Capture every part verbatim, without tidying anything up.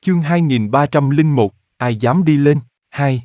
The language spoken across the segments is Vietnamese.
Chương hai nghìn ba trăm lẻ một, ai dám đi lên? Hai.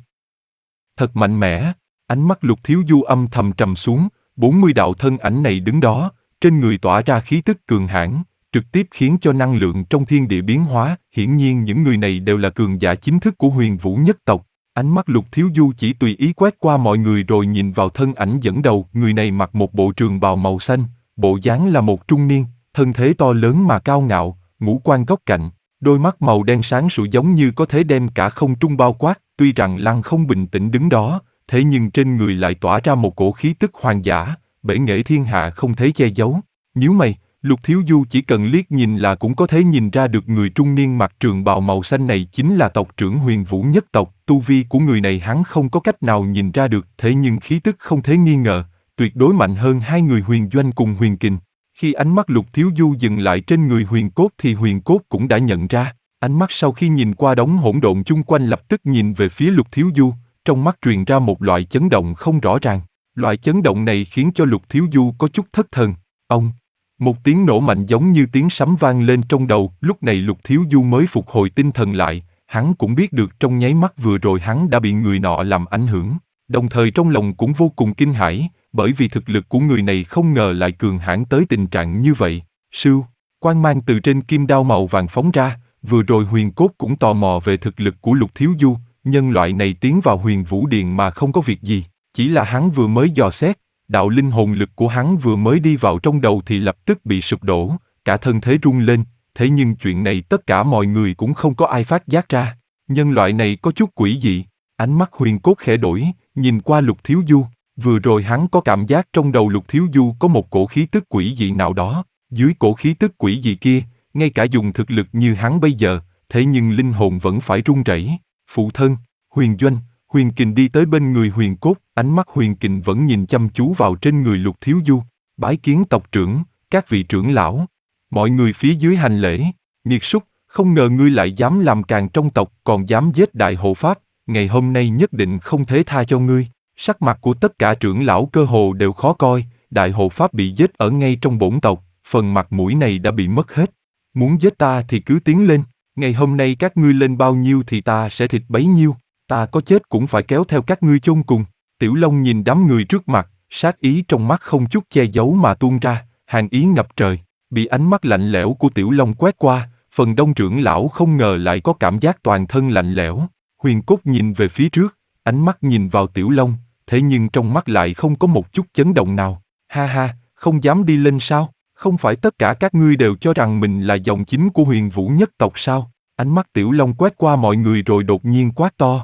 Thật mạnh mẽ, ánh mắt Lục Thiếu Du âm thầm trầm xuống, bốn mươi đạo thân ảnh này đứng đó, trên người tỏa ra khí tức cường hãn, trực tiếp khiến cho năng lượng trong thiên địa biến hóa, hiển nhiên những người này đều là cường giả chính thức của Huyền Vũ nhất tộc. Ánh mắt Lục Thiếu Du chỉ tùy ý quét qua mọi người rồi nhìn vào thân ảnh dẫn đầu, người này mặc một bộ trường bào màu xanh, bộ dáng là một trung niên, thân thế to lớn mà cao ngạo, ngũ quan góc cạnh, đôi mắt màu đen sáng sủa giống như có thể đem cả không trung bao quát, tuy rằng Lăng Không bình tĩnh đứng đó, thế nhưng trên người lại tỏa ra một cổ khí tức hoàng giả, bể nghệ thiên hạ không thể che giấu. Nhíu mày, Lục Thiếu Du chỉ cần liếc nhìn là cũng có thể nhìn ra được người trung niên mặc trường bào màu xanh này chính là tộc trưởng Huyền Vũ nhất tộc, tu vi của người này hắn không có cách nào nhìn ra được, thế nhưng khí tức không thể nghi ngờ, tuyệt đối mạnh hơn hai người Huyền Doanh cùng Huyền Kình. Khi ánh mắt Lục Thiếu Du dừng lại trên người Huyền Cốt thì Huyền Cốt cũng đã nhận ra, ánh mắt sau khi nhìn qua đống hỗn độn chung quanh lập tức nhìn về phía Lục Thiếu Du, trong mắt truyền ra một loại chấn động không rõ ràng. Loại chấn động này khiến cho Lục Thiếu Du có chút thất thần. Ông, một tiếng nổ mạnh giống như tiếng sấm vang lên trong đầu, lúc này Lục Thiếu Du mới phục hồi tinh thần lại, hắn cũng biết được trong nháy mắt vừa rồi hắn đã bị người nọ làm ảnh hưởng, đồng thời trong lòng cũng vô cùng kinh hãi, bởi vì thực lực của người này không ngờ lại cường hãn tới tình trạng như vậy. Sưu, quang mang từ trên kim đao màu vàng phóng ra, vừa rồi Huyền Cốt cũng tò mò về thực lực của Lục Thiếu Du, nhân loại này tiến vào Huyền Vũ Điện mà không có việc gì, chỉ là hắn vừa mới dò xét, đạo linh hồn lực của hắn vừa mới đi vào trong đầu thì lập tức bị sụp đổ, cả thân thể rung lên, thế nhưng chuyện này tất cả mọi người cũng không có ai phát giác ra, nhân loại này có chút quỷ dị, ánh mắt Huyền Cốt khẽ đổi, nhìn qua Lục Thiếu Du, vừa rồi hắn có cảm giác trong đầu Lục Thiếu Du có một cổ khí tức quỷ dị nào đó, dưới cổ khí tức quỷ dị kia, ngay cả dùng thực lực như hắn bây giờ, thế nhưng linh hồn vẫn phải run rẩy. Phụ thân, Huyền Doanh, Huyền Kình đi tới bên người Huyền Cốt, ánh mắt Huyền Kình vẫn nhìn chăm chú vào trên người Lục Thiếu Du, bái kiến tộc trưởng, các vị trưởng lão, mọi người phía dưới hành lễ, nghiệt súc, không ngờ ngươi lại dám làm càn trong tộc, còn dám giết đại hộ pháp, ngày hôm nay nhất định không thể tha cho ngươi. Sắc mặt của tất cả trưởng lão cơ hồ đều khó coi, đại hộ pháp bị giết ở ngay trong bổn tộc, phần mặt mũi này đã bị mất hết. Muốn giết ta thì cứ tiến lên, ngày hôm nay các ngươi lên bao nhiêu thì ta sẽ thịt bấy nhiêu, ta có chết cũng phải kéo theo các ngươi chôn cùng. Tiểu Long nhìn đám người trước mặt, sát ý trong mắt không chút che giấu mà tuôn ra, hàn ý ngập trời, bị ánh mắt lạnh lẽo của Tiểu Long quét qua, phần đông trưởng lão không ngờ lại có cảm giác toàn thân lạnh lẽo. Huyền Cốt nhìn về phía trước, ánh mắt nhìn vào Tiểu Long, thế nhưng trong mắt lại không có một chút chấn động nào. Ha ha, không dám đi lên sao? Không phải tất cả các ngươi đều cho rằng mình là dòng chính của Huyền Vũ nhất tộc sao? Ánh mắt Tiểu Long quét qua mọi người rồi đột nhiên quát to.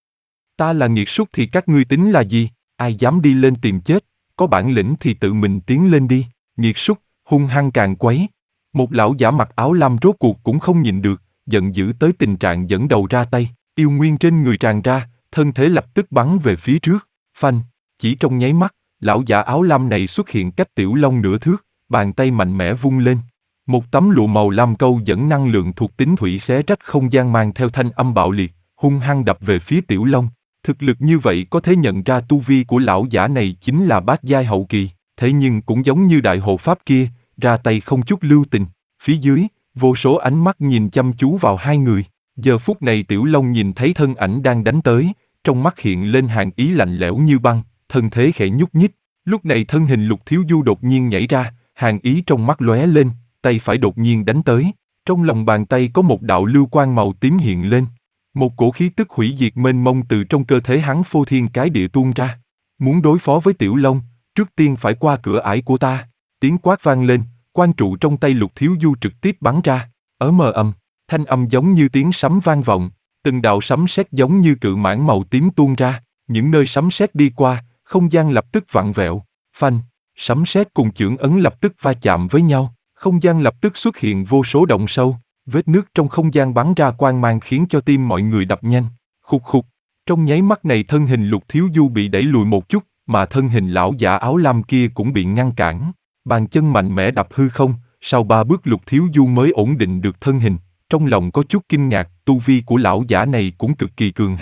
Ta là nghiệt súc thì các ngươi tính là gì? Ai dám đi lên tìm chết? Có bản lĩnh thì tự mình tiến lên đi. Nghiệt súc, hung hăng càng quấy. Một lão giả mặc áo lam rốt cuộc cũng không nhịn được, giận dữ tới tình trạng dẫn đầu ra tay, yêu nguyên trên người tràn ra, thân thể lập tức bắn về phía trước. Phanh, chỉ trong nháy mắt, lão giả áo lam này xuất hiện cách Tiểu Long nửa thước, bàn tay mạnh mẽ vung lên. Một tấm lụa màu lam câu dẫn năng lượng thuộc tính thủy xé rách không gian mang theo thanh âm bạo liệt, hung hăng đập về phía Tiểu Long. Thực lực như vậy có thể nhận ra tu vi của lão giả này chính là bát giai hậu kỳ, thế nhưng cũng giống như đại hộ pháp kia, ra tay không chút lưu tình. Phía dưới, vô số ánh mắt nhìn chăm chú vào hai người. Giờ phút này Tiểu Long nhìn thấy thân ảnh đang đánh tới, trong mắt hiện lên hàn ý lạnh lẽo như băng, thân thế khẽ nhúc nhích. Lúc này thân hình Lục Thiếu Du đột nhiên nhảy ra, hàn ý trong mắt lóe lên, tay phải đột nhiên đánh tới. Trong lòng bàn tay có một đạo lưu quang màu tím hiện lên. Một cổ khí tức hủy diệt mênh mông từ trong cơ thể hắn phô thiên cái địa tuôn ra. Muốn đối phó với Tiểu Long, trước tiên phải qua cửa ải của ta. Tiếng quát vang lên, quang trụ trong tay Lục Thiếu Du trực tiếp bắn ra. Ở mờ âm, thanh âm giống như tiếng sấm vang vọng, từng đạo sấm sét giống như cự mãng màu tím tuôn ra. Những nơi sấm sét đi qua, không gian lập tức vặn vẹo. Phanh, sấm sét cùng chưởng ấn lập tức va chạm với nhau, không gian lập tức xuất hiện vô số động sâu. Vết nước trong không gian bắn ra quang mang khiến cho tim mọi người đập nhanh. Khục khục, trong nháy mắt này thân hình Lục Thiếu Du bị đẩy lùi một chút, mà thân hình lão giả áo lam kia cũng bị ngăn cản. Bàn chân mạnh mẽ đập hư không, sau ba bước Lục Thiếu Du mới ổn định được thân hình. Trong lòng có chút kinh ngạc, tu vi của lão giả này cũng cực kỳ cường hãn,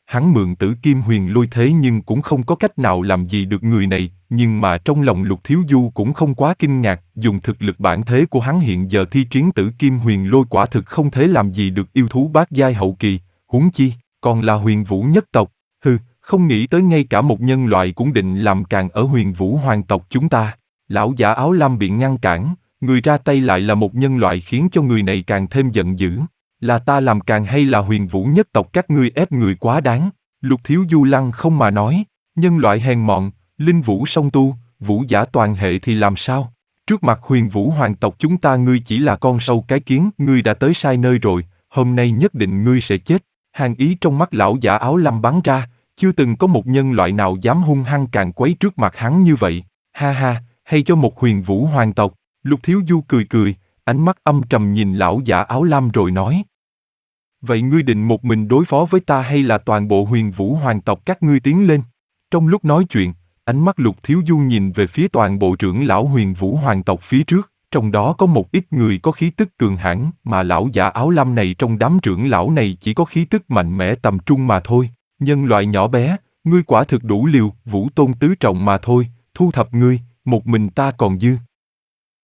Hắn mượn Tử Kim Huyền Lôi thế nhưng cũng không có cách nào làm gì được người này, nhưng mà trong lòng Lục Thiếu Du cũng không quá kinh ngạc, dùng thực lực bản thế của hắn hiện giờ thi triển Tử Kim Huyền Lôi quả thực không thể làm gì được yêu thú bát giai hậu kỳ, huống chi, còn là Huyền Vũ nhất tộc, hừ, không nghĩ tới ngay cả một nhân loại cũng định làm càn ở Huyền Vũ hoàng tộc chúng ta. Lão giả áo lam bị ngăn cản, người ra tay lại là một nhân loại khiến cho người này càng thêm giận dữ. Là ta làm càn hay là Huyền Vũ nhất tộc các ngươi ép người quá đáng? Lục Thiếu Du lăng không mà nói, nhân loại hèn mọn, linh vũ song tu, vũ giả toàn hệ thì làm sao? Trước mặt Huyền Vũ hoàng tộc chúng ta ngươi chỉ là con sâu cái kiến, ngươi đã tới sai nơi rồi, hôm nay nhất định ngươi sẽ chết. Hàn ý trong mắt lão giả áo lam bắn ra, chưa từng có một nhân loại nào dám hung hăng càn quấy trước mặt hắn như vậy. Ha ha, hay cho một Huyền Vũ hoàng tộc. Lục Thiếu Du cười cười, ánh mắt âm trầm nhìn lão giả áo lam rồi nói. Vậy ngươi định một mình đối phó với ta hay là toàn bộ Huyền Vũ hoàng tộc các ngươi tiến lên? Trong lúc nói chuyện, ánh mắt Lục Thiếu Du nhìn về phía toàn bộ trưởng lão Huyền Vũ hoàng tộc phía trước, trong đó có một ít người có khí tức cường hãn, mà lão giả áo lam này trong đám trưởng lão này chỉ có khí tức mạnh mẽ tầm trung mà thôi. Nhân loại nhỏ bé, ngươi quả thực đủ liều, Vũ Tôn tứ trọng mà thôi, thu thập ngươi, một mình ta còn dư.